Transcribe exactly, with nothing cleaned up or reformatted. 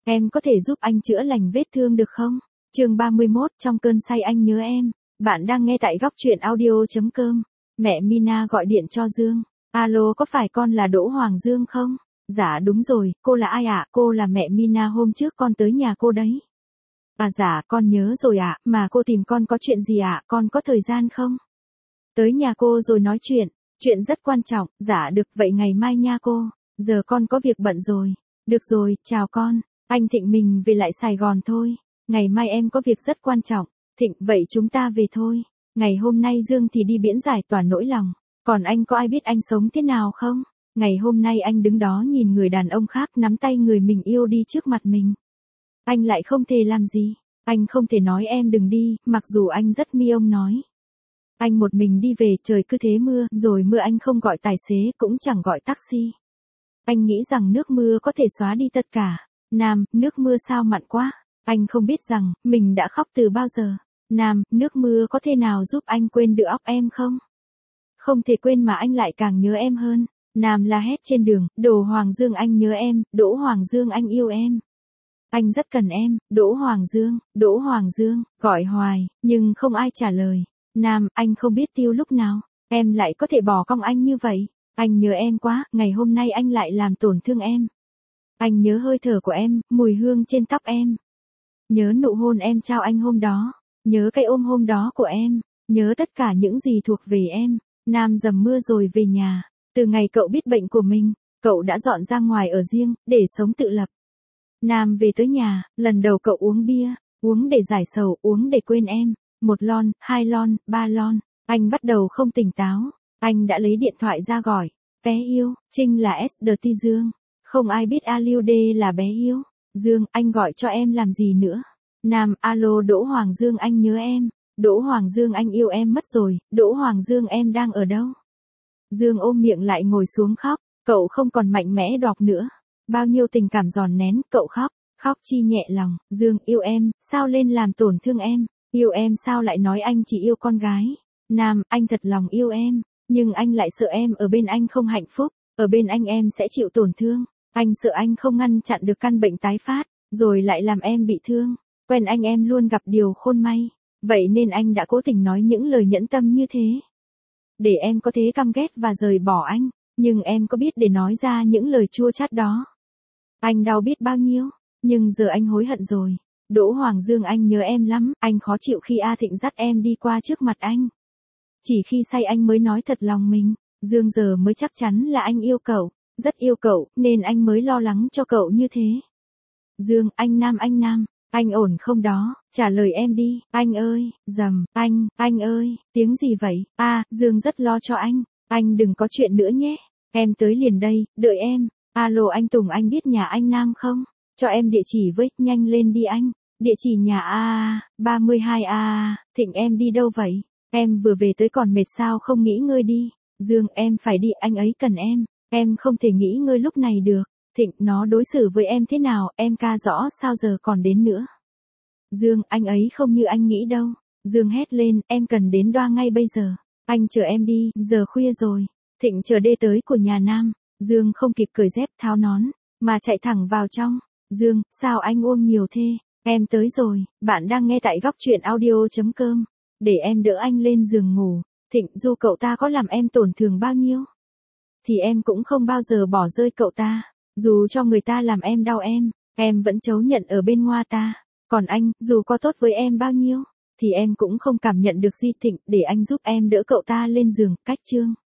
Em có thể giúp anh chữa lành vết thương được không? Chương ba mươi mốt, trong cơn say anh nhớ em. Bạn đang nghe tại góc truyện audio chấm com. Mẹ Mina gọi điện cho Dương. Alo, có phải con là Đỗ Hoàng Dương không? Dạ đúng rồi, cô là ai ạ? Cô là mẹ Mina, hôm trước con tới nhà cô đấy. À dạ, con nhớ rồi ạ, mà cô tìm con có chuyện gì ạ? Con có thời gian không? Tới nhà cô rồi nói chuyện, chuyện rất quan trọng. Dạ được, vậy ngày mai nha cô. Giờ con có việc bận rồi. Được rồi, chào con. Anh Thịnh, mình về lại Sài Gòn thôi. Ngày mai em có việc rất quan trọng. Thịnh, vậy chúng ta về thôi. Ngày hôm nay Dương thì đi biển giải tỏa nỗi lòng. Còn anh có ai biết anh sống thế nào không? Ngày hôm nay anh đứng đó nhìn người đàn ông khác nắm tay người mình yêu đi trước mặt mình. Anh lại không thể làm gì. Anh không thể nói em đừng đi, mặc dù anh rất mi ông nói. Anh một mình đi về, trời cứ thế mưa, rồi mưa anh không gọi tài xế cũng chẳng gọi taxi. Anh nghĩ rằng nước mưa có thể xóa đi tất cả. Nam, nước mưa sao mặn quá. Anh không biết rằng, mình đã khóc từ bao giờ. Nam, nước mưa có thể nào giúp anh quên được óc em không? Không thể quên mà anh lại càng nhớ em hơn. Nam la hét trên đường, Đỗ Hoàng Dương anh nhớ em, Đỗ Hoàng Dương anh yêu em. Anh rất cần em, Đỗ Hoàng Dương, Đỗ Hoàng Dương, gọi hoài, nhưng không ai trả lời. Nam, anh không biết tiêu lúc nào, em lại có thể bỏ cong anh như vậy. Anh nhớ em quá, ngày hôm nay anh lại làm tổn thương em. Anh nhớ hơi thở của em, mùi hương trên tóc em. Nhớ nụ hôn em trao anh hôm đó. Nhớ cái ôm hôm đó của em. Nhớ tất cả những gì thuộc về em. Nam dầm mưa rồi về nhà. Từ ngày cậu biết bệnh của mình, cậu đã dọn ra ngoài ở riêng, để sống tự lập. Nam về tới nhà, lần đầu cậu uống bia, uống để giải sầu, uống để quên em. Một lon, hai lon, ba lon. Anh bắt đầu không tỉnh táo. Anh đã lấy điện thoại ra gọi. Bé yêu, Trinh là ét đê tê Dương. Không ai biết a lô đê là bé yêu. Dương, anh gọi cho em làm gì nữa? Nam, alo Đỗ Hoàng Dương anh nhớ em. Đỗ Hoàng Dương anh yêu em mất rồi. Đỗ Hoàng Dương em đang ở đâu? Dương ôm miệng lại ngồi xuống khóc. Cậu không còn mạnh mẽ đọc nữa. Bao nhiêu tình cảm giòn nén, cậu khóc. Khóc chi nhẹ lòng. Dương, yêu em, sao lên làm tổn thương em? Yêu em sao lại nói anh chỉ yêu con gái? Nam, anh thật lòng yêu em. Nhưng anh lại sợ em ở bên anh không hạnh phúc. Ở bên anh em sẽ chịu tổn thương. Anh sợ anh không ngăn chặn được căn bệnh tái phát, rồi lại làm em bị thương. Quen anh em luôn gặp điều khôn may. Vậy nên anh đã cố tình nói những lời nhẫn tâm như thế. Để em có thế căm ghét và rời bỏ anh. Nhưng em có biết để nói ra những lời chua chát đó. Anh đau biết bao nhiêu. Nhưng giờ anh hối hận rồi. Đỗ Hoàng Dương anh nhớ em lắm. Anh khó chịu khi A Thịnh dắt em đi qua trước mặt anh. Chỉ khi say anh mới nói thật lòng mình. Dương giờ mới chắc chắn là anh yêu cậu. Rất yêu cậu, nên anh mới lo lắng cho cậu như thế. Dương, anh Nam anh Nam, anh ổn không đó, trả lời em đi, anh ơi, dầm, anh, anh ơi, tiếng gì vậy? A, à, Dương rất lo cho anh, anh đừng có chuyện nữa nhé, em tới liền đây, đợi em. Alo anh Tùng, anh biết nhà anh Nam không? Cho em địa chỉ với, nhanh lên đi anh. Địa chỉ nhà A, ba mươi hai A, Thịnh em đi đâu vậy? Em vừa về tới còn mệt sao không nghỉ ngơi đi? Dương, em phải đi, anh ấy cần em. Em không thể nghỉ ngơi lúc này được. Thịnh, nó đối xử với em thế nào, em ca rõ sao giờ còn đến nữa. Dương, anh ấy không như anh nghĩ đâu. Dương hét lên, em cần đến đoa ngay bây giờ. Anh chờ em đi, giờ khuya rồi. Thịnh chờ đê tới của nhà Nam. Dương không kịp cởi dép tháo nón, mà chạy thẳng vào trong. Dương, sao anh uống nhiều thế? Em tới rồi, bạn đang nghe tại góc truyện audio chấm com. Để em đỡ anh lên giường ngủ. Thịnh, dù cậu ta có làm em tổn thương bao nhiêu, thì em cũng không bao giờ bỏ rơi cậu ta. Dù cho người ta làm em đau em, em vẫn chấp nhận ở bên ngoa ta. Còn anh, dù có tốt với em bao nhiêu, thì em cũng không cảm nhận được gì. Thịnh, để anh giúp em đỡ cậu ta lên giường. Cách chương